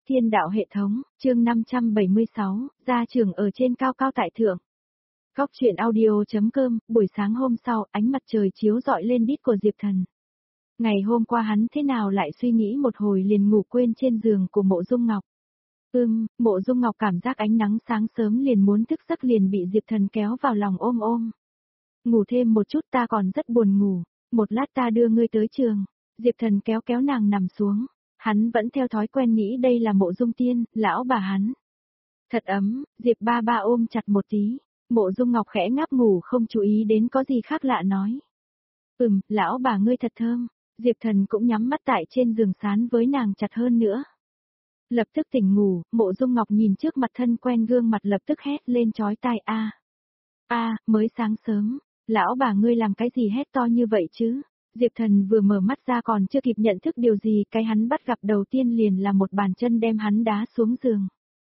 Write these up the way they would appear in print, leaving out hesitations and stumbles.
Thiên đạo hệ thống, chương 576, gia trưởng ở trên cao cao tại thượng. Góc truyện audio.com, buổi sáng hôm sau, ánh mặt trời chiếu rọi lên đít của Diệp Thần. Ngày hôm qua hắn thế nào lại suy nghĩ một hồi liền ngủ quên trên giường của Mộ Dung Ngọc. Mộ Dung Ngọc cảm giác ánh nắng sáng sớm liền muốn thức giấc liền bị Diệp Thần kéo vào lòng ôm ôm. Ngủ thêm một chút, ta còn rất buồn ngủ, một lát ta đưa ngươi tới trường. Diệp Thần kéo kéo nàng nằm xuống. Hắn vẫn theo thói quen nghĩ đây là Mộ Dung Tiên, lão bà hắn. Thật ấm, Diệp ba ba ôm chặt một tí. Mộ Dung Ngọc khẽ ngáp ngủ không chú ý đến có gì khác lạ nói. Lão bà ngươi thật thơm. Diệp Thần cũng nhắm mắt tại trên giường sán với nàng chặt hơn nữa. Lập tức tỉnh ngủ, Mộ Dung Ngọc nhìn trước mặt thân quen gương mặt lập tức hét lên chói tai mới sáng sớm, lão bà ngươi làm cái gì hét to như vậy chứ? Diệp Thần vừa mở mắt ra còn chưa kịp nhận thức điều gì, cái hắn bắt gặp đầu tiên liền là một bàn chân đem hắn đá xuống giường.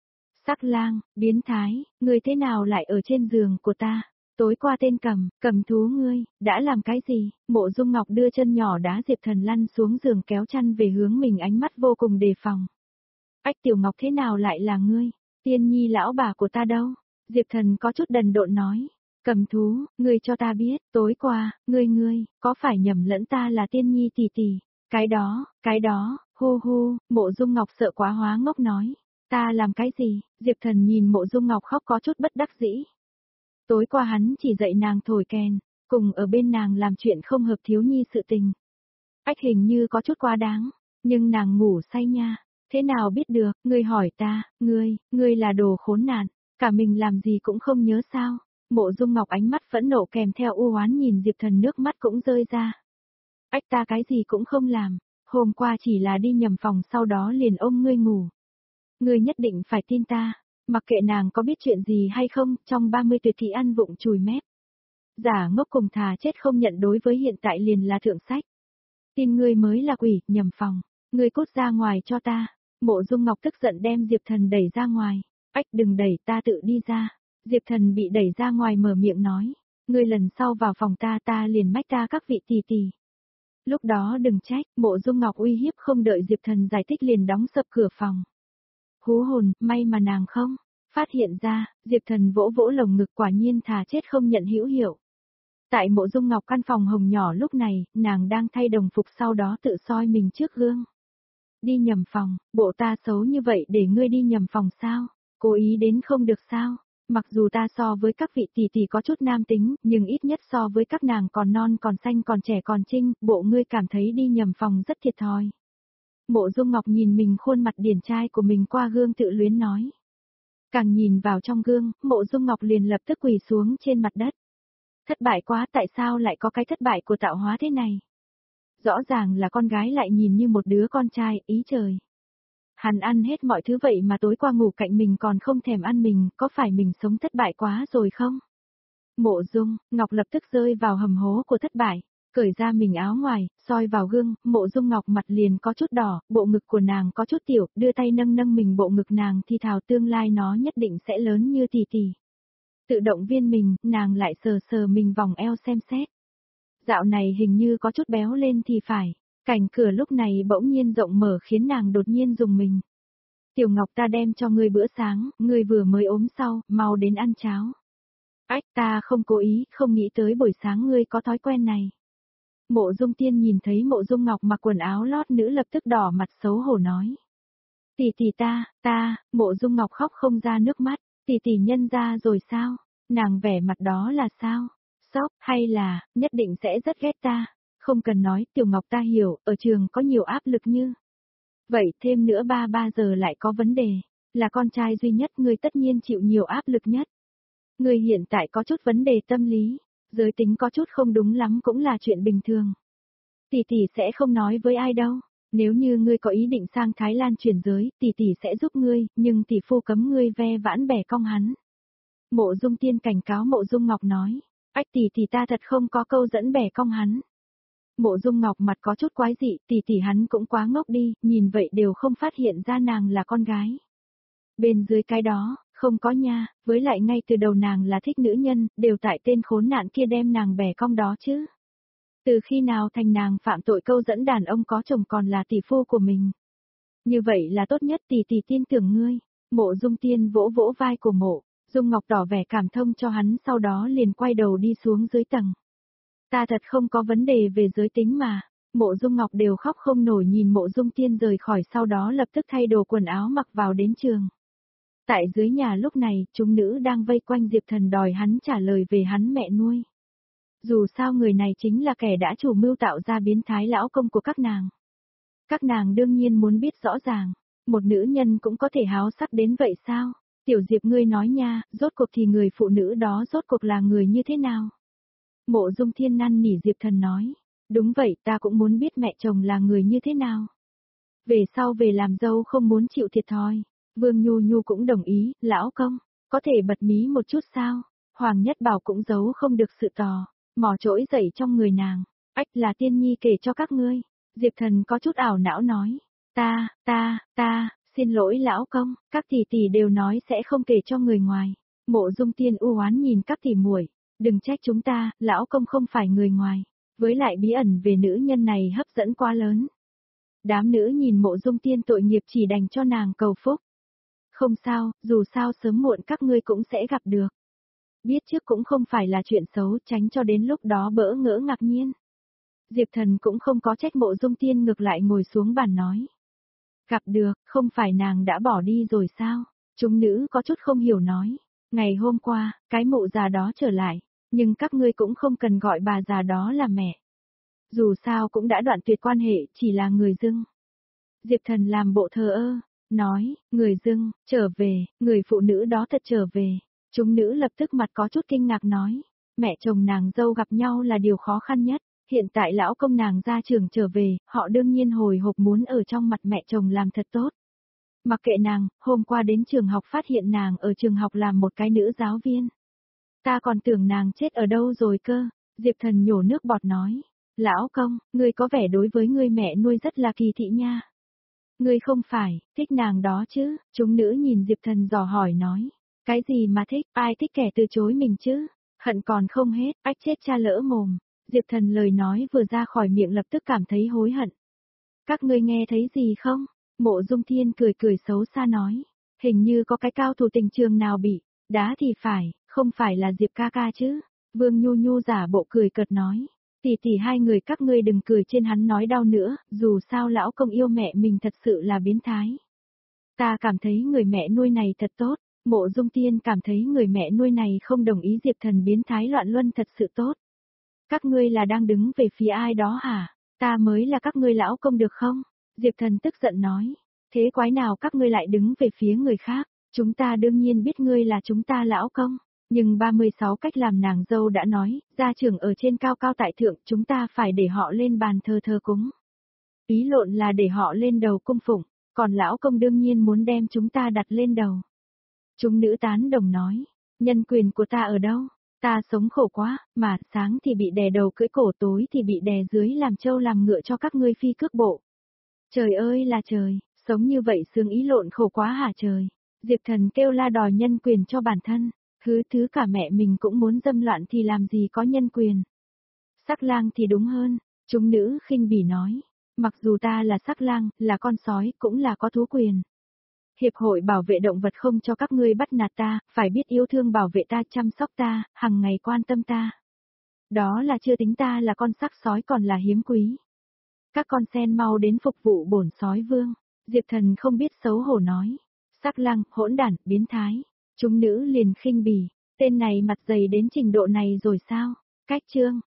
Sắc lang, biến thái, ngươi thế nào lại ở trên giường của ta? Tối qua tên cầm thú ngươi, đã làm cái gì? Mộ Dung Ngọc đưa chân nhỏ đá Diệp Thần lăn xuống giường kéo chăn về hướng mình, ánh mắt vô cùng đề phòng. Ách Tiểu Ngọc, thế nào lại là ngươi? Tiên nhi lão bà của ta đâu? Diệp Thần có chút đần độn nói. Cầm thú, ngươi cho ta biết, tối qua, ngươi, có phải nhầm lẫn ta là Tiên nhi tỷ tỷ? Cái đó, hu, Mộ Dung Ngọc sợ quá hóa ngốc nói. Ta làm cái gì? Diệp Thần nhìn Mộ Dung Ngọc khóc có chút bất đắc dĩ. Tối qua hắn chỉ dạy nàng thổi kèn, cùng ở bên nàng làm chuyện không hợp thiếu nhi sự tình. Ách hình như có chút quá đáng, nhưng nàng ngủ say nha. Thế nào biết được, ngươi hỏi ta, ngươi là đồ khốn nạn, cả mình làm gì cũng không nhớ sao? Mộ Dung Ngọc ánh mắt phẫn nộ kèm theo u oán nhìn Diệp Thần, nước mắt cũng rơi ra. Ách, ta cái gì cũng không làm, hôm qua chỉ là đi nhầm phòng sau đó liền ôm ngươi ngủ. Ngươi nhất định phải tin ta, mặc kệ nàng có biết chuyện gì hay không, trong 30 tuyệt kỹ ăn vụng chùi mép. Giả ngốc cùng thà chết không nhận, đối với hiện tại liền là thượng sách. Tin ngươi mới là quỷ, nhầm phòng, ngươi cút ra ngoài cho ta. Mộ Dung Ngọc tức giận đem Diệp Thần đẩy ra ngoài. Ách, đừng đẩy, ta tự đi ra. Diệp Thần bị đẩy ra ngoài mở miệng nói. Ngươi lần sau vào phòng ta liền mách ta các vị tỷ tỷ. Lúc đó đừng trách, Mộ Dung Ngọc uy hiếp không đợi Diệp Thần giải thích liền đóng sập cửa phòng. Hú hồn, may mà nàng không phát hiện ra. Diệp Thần vỗ vỗ lồng ngực, quả nhiên thà chết không nhận hữu hiệu. Tại Mộ Dung Ngọc căn phòng hồng nhỏ lúc này, nàng đang thay đồng phục sau đó tự soi mình trước gương. Đi nhầm phòng, bộ ta xấu như vậy để ngươi đi nhầm phòng sao? Cố ý đến không được sao? Mặc dù ta so với các vị tỷ tỷ có chút nam tính, nhưng ít nhất so với các nàng còn non còn xanh còn trẻ còn trinh, bộ ngươi cảm thấy đi nhầm phòng rất thiệt thòi. Mộ Dung Ngọc nhìn mình khuôn mặt điển trai của mình qua gương tự luyến nói. Càng nhìn vào trong gương, Mộ Dung Ngọc liền lập tức quỳ xuống trên mặt đất. Thất bại quá, tại sao lại có cái thất bại của tạo hóa thế này? Rõ ràng là con gái lại nhìn như một đứa con trai, ý trời. Hắn ăn hết mọi thứ vậy mà tối qua ngủ cạnh mình còn không thèm ăn mình, có phải mình sống thất bại quá rồi không? Mộ Dung Ngọc lập tức rơi vào hầm hố của thất bại, cởi ra mình áo ngoài, soi vào gương, Mộ Dung Ngọc mặt liền có chút đỏ, bộ ngực của nàng có chút tiểu, đưa tay nâng mình bộ ngực nàng thì thào tương lai nó nhất định sẽ lớn như tỷ tỷ. Tự động viên mình, nàng lại sờ mình vòng eo xem xét. Dạo này hình như có chút béo lên thì phải. Cảnh cửa lúc này bỗng nhiên rộng mở khiến nàng đột nhiên rùng mình. Tiểu Ngọc, ta đem cho ngươi bữa sáng, ngươi vừa mới ốm sau, mau đến ăn cháo. Ách, ta không cố ý, không nghĩ tới buổi sáng ngươi có thói quen này. Mộ Dung Tiên nhìn thấy Mộ Dung Ngọc mặc quần áo lót nữ lập tức đỏ mặt xấu hổ nói. Tỷ tỷ ta, Mộ Dung Ngọc khóc không ra nước mắt, tỷ nhân ra rồi sao? Nàng vẻ mặt đó là sao? Sốc, hay là, nhất định sẽ rất ghét ta. Không cần nói, Tiểu Ngọc ta hiểu, ở trường có nhiều áp lực như. Vậy thêm nữa 3 giờ lại có vấn đề, là con trai duy nhất ngươi tất nhiên chịu nhiều áp lực nhất. Ngươi hiện tại có chút vấn đề tâm lý, giới tính có chút không đúng lắm cũng là chuyện bình thường. Tỷ sẽ không nói với ai đâu, nếu như ngươi có ý định sang Thái Lan chuyển giới, tỷ sẽ giúp ngươi, nhưng tỷ phu cấm ngươi ve vãn bẻ cong hắn. Mộ Dung Tiên cảnh cáo Mộ Dung Ngọc nói, ách tỷ ta thật không có câu dẫn bẻ cong hắn. Mộ Dung Ngọc mặt có chút quái dị, tỷ hắn cũng quá ngốc đi, nhìn vậy đều không phát hiện ra nàng là con gái. Bên dưới cái đó, không có nha, với lại ngay từ đầu nàng là thích nữ nhân, đều tại tên khốn nạn kia đem nàng bẻ cong đó chứ. Từ khi nào thành nàng phạm tội câu dẫn đàn ông có chồng còn là tỷ phu của mình. Như vậy là tốt nhất, tỷ tỷ tin tưởng ngươi. Mộ Dung Tiên vỗ vỗ vai của Mộ Dung Ngọc tỏ vẻ cảm thông cho hắn, sau đó liền quay đầu đi xuống dưới tầng. Ta thật không có vấn đề về giới tính mà. Mộ Dung Ngọc đều khóc không nổi nhìn Mộ Dung Tiên rời khỏi, sau đó lập tức thay đồ quần áo mặc vào đến trường. Tại dưới nhà lúc này, chúng nữ đang vây quanh Diệp Thần đòi hắn trả lời về hắn mẹ nuôi. Dù sao người này chính là kẻ đã chủ mưu tạo ra biến thái lão công của các nàng. Các nàng đương nhiên muốn biết rõ ràng, một nữ nhân cũng có thể háo sắc đến vậy sao? Tiểu Diệp ngươi nói nha, rốt cuộc thì người phụ nữ đó rốt cuộc là người như thế nào? Mộ Dung Thiên năn nỉ Diệp Thần nói, đúng vậy, ta cũng muốn biết mẹ chồng là người như thế nào. Về sau về làm dâu không muốn chịu thiệt thòi. Vương Nhu Nhu cũng đồng ý, lão công, có thể bật mí một chút sao? Hoàng Nhất Bảo cũng giấu không được sự tò mò trỗi dậy trong người nàng. Ách, là Tiên Nhi kể cho các ngươi. Diệp Thần có chút ảo não nói, ta, xin lỗi lão công, các tỷ tỷ đều nói sẽ không kể cho người ngoài. Mộ Dung Tiên u oán nhìn các tỷ muội, đừng trách chúng ta, lão công không phải người ngoài. Với lại bí ẩn về nữ nhân này hấp dẫn quá lớn. Đám nữ nhìn Mộ Dung Tiên tội nghiệp chỉ đành cho nàng cầu phúc. Không sao, dù sao sớm muộn các ngươi cũng sẽ gặp được. Biết trước cũng không phải là chuyện xấu, tránh cho đến lúc đó bỡ ngỡ ngạc nhiên. Diệp Thần cũng không có trách Mộ Dung Tiên, ngược lại ngồi xuống bàn nói. Gặp được, không phải nàng đã bỏ đi rồi sao? Chúng nữ có chút không hiểu nói. Ngày hôm qua, cái mụ già đó trở lại, nhưng các ngươi cũng không cần gọi bà già đó là mẹ. Dù sao cũng đã đoạn tuyệt quan hệ, chỉ là người dưng. Diệp Thần làm bộ thờ ơ, nói, người dưng, trở về, người phụ nữ đó thật trở về. Chúng nữ lập tức mặt có chút kinh ngạc nói, mẹ chồng nàng dâu gặp nhau là điều khó khăn nhất. Hiện tại lão công nàng ra trường trở về, họ đương nhiên hồi hộp muốn ở trong mặt mẹ chồng làm thật tốt. Mặc kệ nàng, hôm qua đến trường học phát hiện nàng ở trường học làm một cái nữ giáo viên. Ta còn tưởng nàng chết ở đâu rồi cơ. Diệp Thần nhổ nước bọt nói, lão công, ngươi có vẻ đối với ngươi mẹ nuôi rất là kỳ thị nha. Ngươi không phải, thích nàng đó chứ? Chúng nữ nhìn Diệp Thần dò hỏi nói, cái gì mà thích, ai thích kẻ từ chối mình chứ? Hận còn không hết, ách chết cha lỡ mồm. Diệp Thần lời nói vừa ra khỏi miệng lập tức cảm thấy hối hận. Các ngươi nghe thấy gì không? Mộ Dung Thiên cười cười xấu xa nói. Hình như có cái cao thủ tình trường nào bị đá thì phải, không phải là Diệp ca ca chứ? Vương Nhu Nhu giả bộ cười cợt nói. Tỷ tỷ hai người các ngươi đừng cười trên hắn nói đau nữa, dù sao lão công yêu mẹ mình thật sự là biến thái. Ta cảm thấy người mẹ nuôi này thật tốt. Mộ Dung Tiên cảm thấy người mẹ nuôi này không đồng ý Diệp Thần biến thái loạn luân thật sự tốt. Các ngươi là đang đứng về phía ai đó hả? Ta mới là các ngươi lão công được không? Diệp Thần tức giận nói. Thế quái nào các ngươi lại đứng về phía người khác? Chúng ta đương nhiên biết ngươi là chúng ta lão công. Nhưng 36 cách làm nàng dâu đã nói, gia trưởng ở trên cao cao tại thượng, chúng ta phải để họ lên bàn thờ thờ cúng. Ý lộn là để họ lên đầu cung phụng, còn lão công đương nhiên muốn đem chúng ta đặt lên đầu. Chúng nữ tán đồng nói, nhân quyền của ta ở đâu? Ta sống khổ quá, mà sáng thì bị đè đầu cưỡi cổ, tối thì bị đè dưới làm trâu làm ngựa cho các ngươi phi cước bộ. Trời ơi là trời, sống như vậy sướng ý lộn khổ quá hả trời. Diệp Thần kêu la đòi nhân quyền cho bản thân, thứ cả mẹ mình cũng muốn dâm loạn thì làm gì có nhân quyền. Sắc lang thì đúng hơn, chúng nữ khinh bỉ nói, mặc dù ta là sắc lang, là con sói, cũng là có thú quyền. Hiệp hội bảo vệ động vật không cho các ngươi bắt nạt ta, phải biết yêu thương bảo vệ ta, chăm sóc ta, hằng ngày quan tâm ta. Đó là chưa tính ta là con sắc sói còn là hiếm quý. Các con sen mau đến phục vụ bổn sói vương. Diệp Thần không biết xấu hổ nói. Sắc lang, hỗn đản, biến thái. Chúng nữ liền khinh bỉ. Tên này mặt dày đến trình độ này rồi sao? Cách chương.